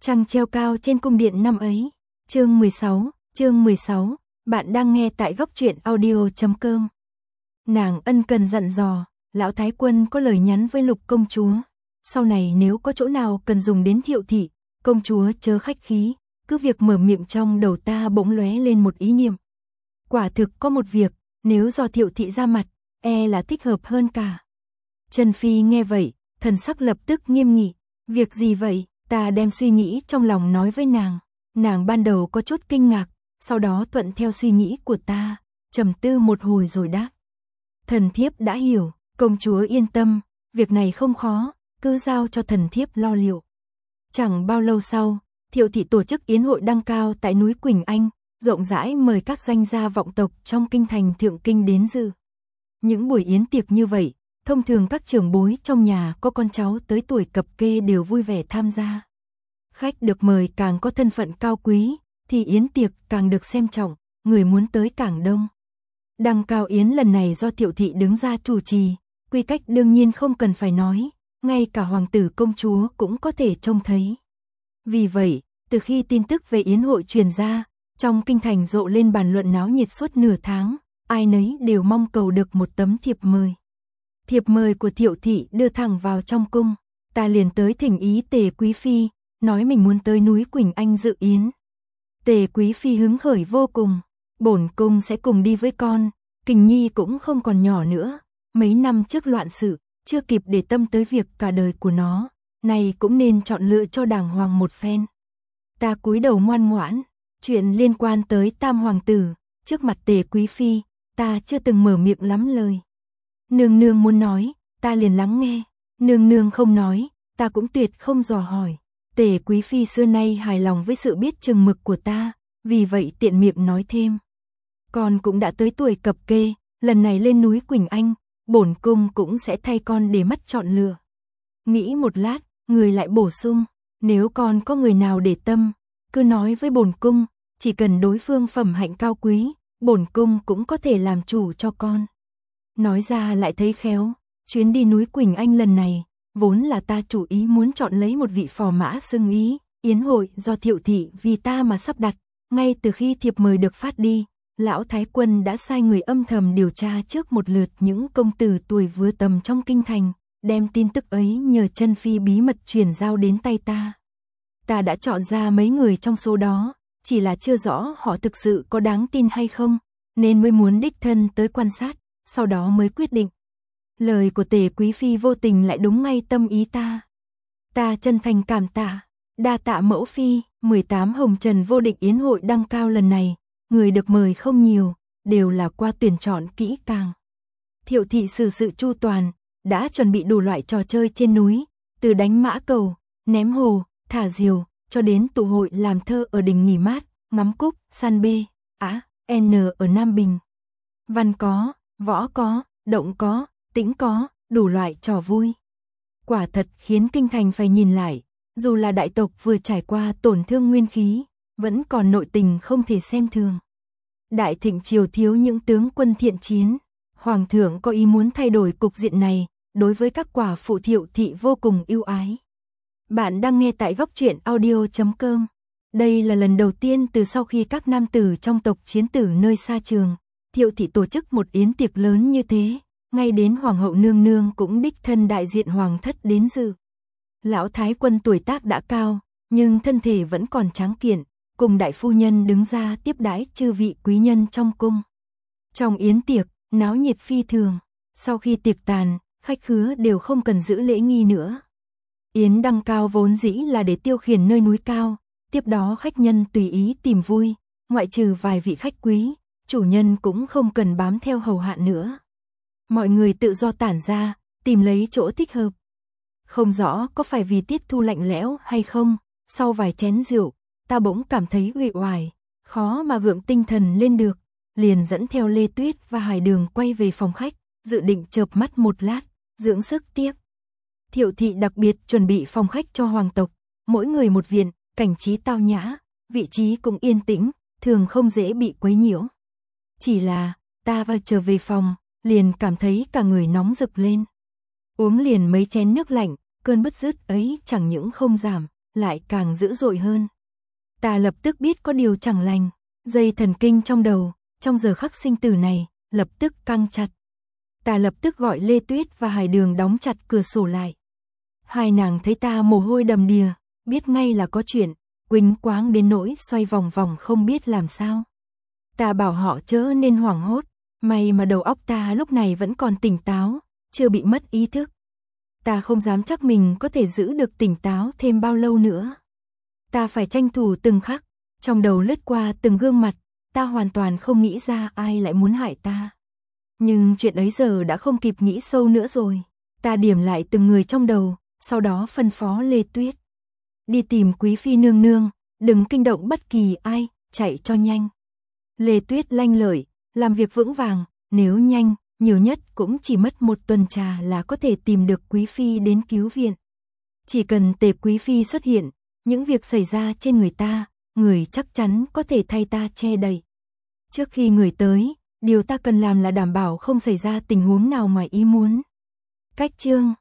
Trăng treo cao trên cung điện năm ấy. Chương 16, bạn đang nghe tại góc truyện audio.com. Nàng ân cần dặn dò, lão thái quân có lời nhắn với Lục công chúa. Sau này nếu có chỗ nào cần dùng đến Thiệu thị, công chúa chớ khách khí, cứ việc mở miệng trong đầu ta bỗng lóe lên một ý niệm. Quả thực có một việc, nếu do Thiệu thị ra mặt, e là thích hợp hơn cả. Trần Phi nghe vậy, thần sắc lập tức nghiêm nghị. Việc gì vậy? Ta đem suy nghĩ trong lòng nói với nàng. Nàng ban đầu có chút kinh ngạc, sau đó thuận theo suy nghĩ của ta, trầm tư một hồi rồi đáp. Thần thiếp đã hiểu, công chúa yên tâm, việc này không khó, cứ giao cho thần thiếp lo liệu. Chẳng bao lâu sau, Thiệu thị tổ chức yến hội đăng cao tại núi Quỳnh Anh, rộng rãi mời các danh gia vọng tộc trong kinh thành Thượng Kinh đến dự. Những buổi yến tiệc như vậy, thông thường các trưởng bối trong nhà có con cháu tới tuổi cập kê đều vui vẻ tham gia. Khách được mời càng có thân phận cao quý, thì yến tiệc càng được xem trọng, người muốn tới càng đông. Đăng cao yến lần này do Thiệu thị đứng ra chủ trì, quy cách đương nhiên không cần phải nói, ngay cả hoàng tử công chúa cũng có thể trông thấy. Vì vậy, từ khi tin tức về yến hội truyền ra, trong kinh thành rộ lên bàn luận náo nhiệt suốt nửa tháng, ai nấy đều mong cầu được một tấm thiệp mời. Thiệp mời của Thiệu thị đưa thẳng vào trong cung, ta liền tới thỉnh ý Tề quý phi, nói mình muốn tới núi Quỳnh Anh dự yến. Tề quý phi hứng khởi vô cùng, bổn cung sẽ cùng đi với con, Kình Nhi cũng không còn nhỏ nữa, mấy năm trước loạn sự, chưa kịp để tâm tới việc cả đời của nó, này cũng nên chọn lựa cho đàng hoàng một phen. Ta cúi đầu ngoan ngoãn, chuyện liên quan tới Tam hoàng tử, trước mặt Tề quý phi, ta chưa từng mở miệng lắm lời. Nương nương muốn nói, ta liền lắng nghe, nương nương không nói, ta cũng tuyệt không dò hỏi. Tề quý phi xưa nay hài lòng với sự biết chừng mực của ta, vì vậy tiện miệng nói thêm. Con cũng đã tới tuổi cập kê, lần này lên núi Quỳnh Anh, bổn cung cũng sẽ thay con để mắt chọn lựa. Nghĩ một lát, người lại bổ sung, nếu con có người nào để tâm, cứ nói với bổn cung, chỉ cần đối phương phẩm hạnh cao quý, bổn cung cũng có thể làm chủ cho con. Nói ra lại thấy khéo, chuyến đi núi Quỳnh Anh lần này, vốn là ta chủ ý muốn chọn lấy một vị phò mã xưng ý, yến hội do Thiệu thị vì ta mà sắp đặt, ngay từ khi thiệp mời được phát đi, lão thái quân đã sai người âm thầm điều tra trước một lượt những công tử tuổi vừa tầm trong kinh thành, đem tin tức ấy nhờ Trân Phi bí mật truyền giao đến tay ta. Ta đã chọn ra mấy người trong số đó, chỉ là chưa rõ họ thực sự có đáng tin hay không, nên mới muốn đích thân tới quan sát, sau đó mới quyết định. Lời của Tề quý phi vô tình lại đúng ngay tâm ý ta. Ta chân thành cảm tạ, đa tạ mẫu phi. 18 hồng trần vô địch yến hội đăng cao lần này, người được mời không nhiều, đều là qua tuyển chọn kỹ càng. Thiệu thị xử sự chu toàn, đã chuẩn bị đủ loại trò chơi trên núi, từ đánh mã cầu, ném hồ, thả diều, cho đến tụ hội làm thơ ở đình nghỉ mát, ngắm cúc, săn bê, N ở Nam Bình. Văn có, võ có, động có, tĩnh có, đủ loại trò vui. Quả thật khiến kinh thành phải nhìn lại, dù là đại tộc vừa trải qua tổn thương nguyên khí, vẫn còn nội tình không thể xem thường. Đại thịnh triều thiếu những tướng quân thiện chiến, hoàng thượng có ý muốn thay đổi cục diện này, đối với các quả phụ Thiệu thị vô cùng ưu ái. Bạn đang nghe tại góc truyện audio.com. Đây là lần đầu tiên từ sau khi các nam tử trong tộc chiến tử nơi xa trường, Thiệu thị tổ chức một yến tiệc lớn như thế, ngay đến hoàng hậu nương nương cũng đích thân đại diện hoàng thất đến dự. Lão thái quân tuổi tác đã cao, nhưng thân thể vẫn còn tráng kiện, cùng đại phu nhân đứng ra tiếp đãi chư vị quý nhân trong cung. Trong yến tiệc, náo nhiệt phi thường, sau khi tiệc tàn, khách khứa đều không cần giữ lễ nghi nữa. Yến đăng cao vốn dĩ là để tiêu khiển nơi núi cao, tiếp đó khách nhân tùy ý tìm vui, ngoại trừ vài vị khách quý, chủ nhân cũng không cần bám theo hầu hạ nữa. Mọi người tự do tản ra, tìm lấy chỗ thích hợp. Không rõ có phải vì tiết thu lạnh lẽo hay không, sau vài chén rượu, ta bỗng cảm thấy uể oải, khó mà gượng tinh thần lên được, liền dẫn theo Lê Tuyết và Hải Đường quay về phòng khách, dự định chợp mắt một lát, dưỡng sức tiếp. Thiệu thị đặc biệt chuẩn bị phòng khách cho hoàng tộc, mỗi người một viện, cảnh trí tao nhã, vị trí cũng yên tĩnh, thường không dễ bị quấy nhiễu. Chỉ là, ta vừa trở về phòng, liền cảm thấy cả người nóng rực lên. Uống liền mấy chén nước lạnh, cơn bứt rứt ấy chẳng những không giảm, lại càng dữ dội hơn. Ta lập tức biết có điều chẳng lành, dây thần kinh trong đầu, trong giờ khắc sinh tử này, lập tức căng chặt. Ta lập tức gọi Lê Tuyết và Hải Đường đóng chặt cửa sổ lại. Hai nàng thấy ta mồ hôi đầm đìa, biết ngay là có chuyện, quỳnh quáng đến nỗi xoay vòng vòng không biết làm sao. Ta bảo họ chớ nên hoảng hốt, may mà đầu óc ta lúc này vẫn còn tỉnh táo, chưa bị mất ý thức. Ta không dám chắc mình có thể giữ được tỉnh táo thêm bao lâu nữa. Ta phải tranh thủ từng khắc, trong đầu lướt qua từng gương mặt, ta hoàn toàn không nghĩ ra ai lại muốn hại ta. Nhưng chuyện ấy giờ đã không kịp nghĩ sâu nữa rồi. Ta điểm lại từng người trong đầu, sau đó phân phó Lê Tuyết. Đi tìm Quý Phi nương nương, đừng kinh động bất kỳ ai, chạy cho nhanh. Lê Tuyết lanh lợi, làm việc vững vàng, nếu nhanh, nhiều nhất cũng chỉ mất 1 tuần trà là có thể tìm được Quý Phi đến cứu viện. Chỉ cần Tề Quý Phi xuất hiện, những việc xảy ra trên người ta, người chắc chắn có thể thay ta che đậy. Trước khi người tới, điều ta cần làm là đảm bảo không xảy ra tình huống nào ngoài ý muốn. Cách chương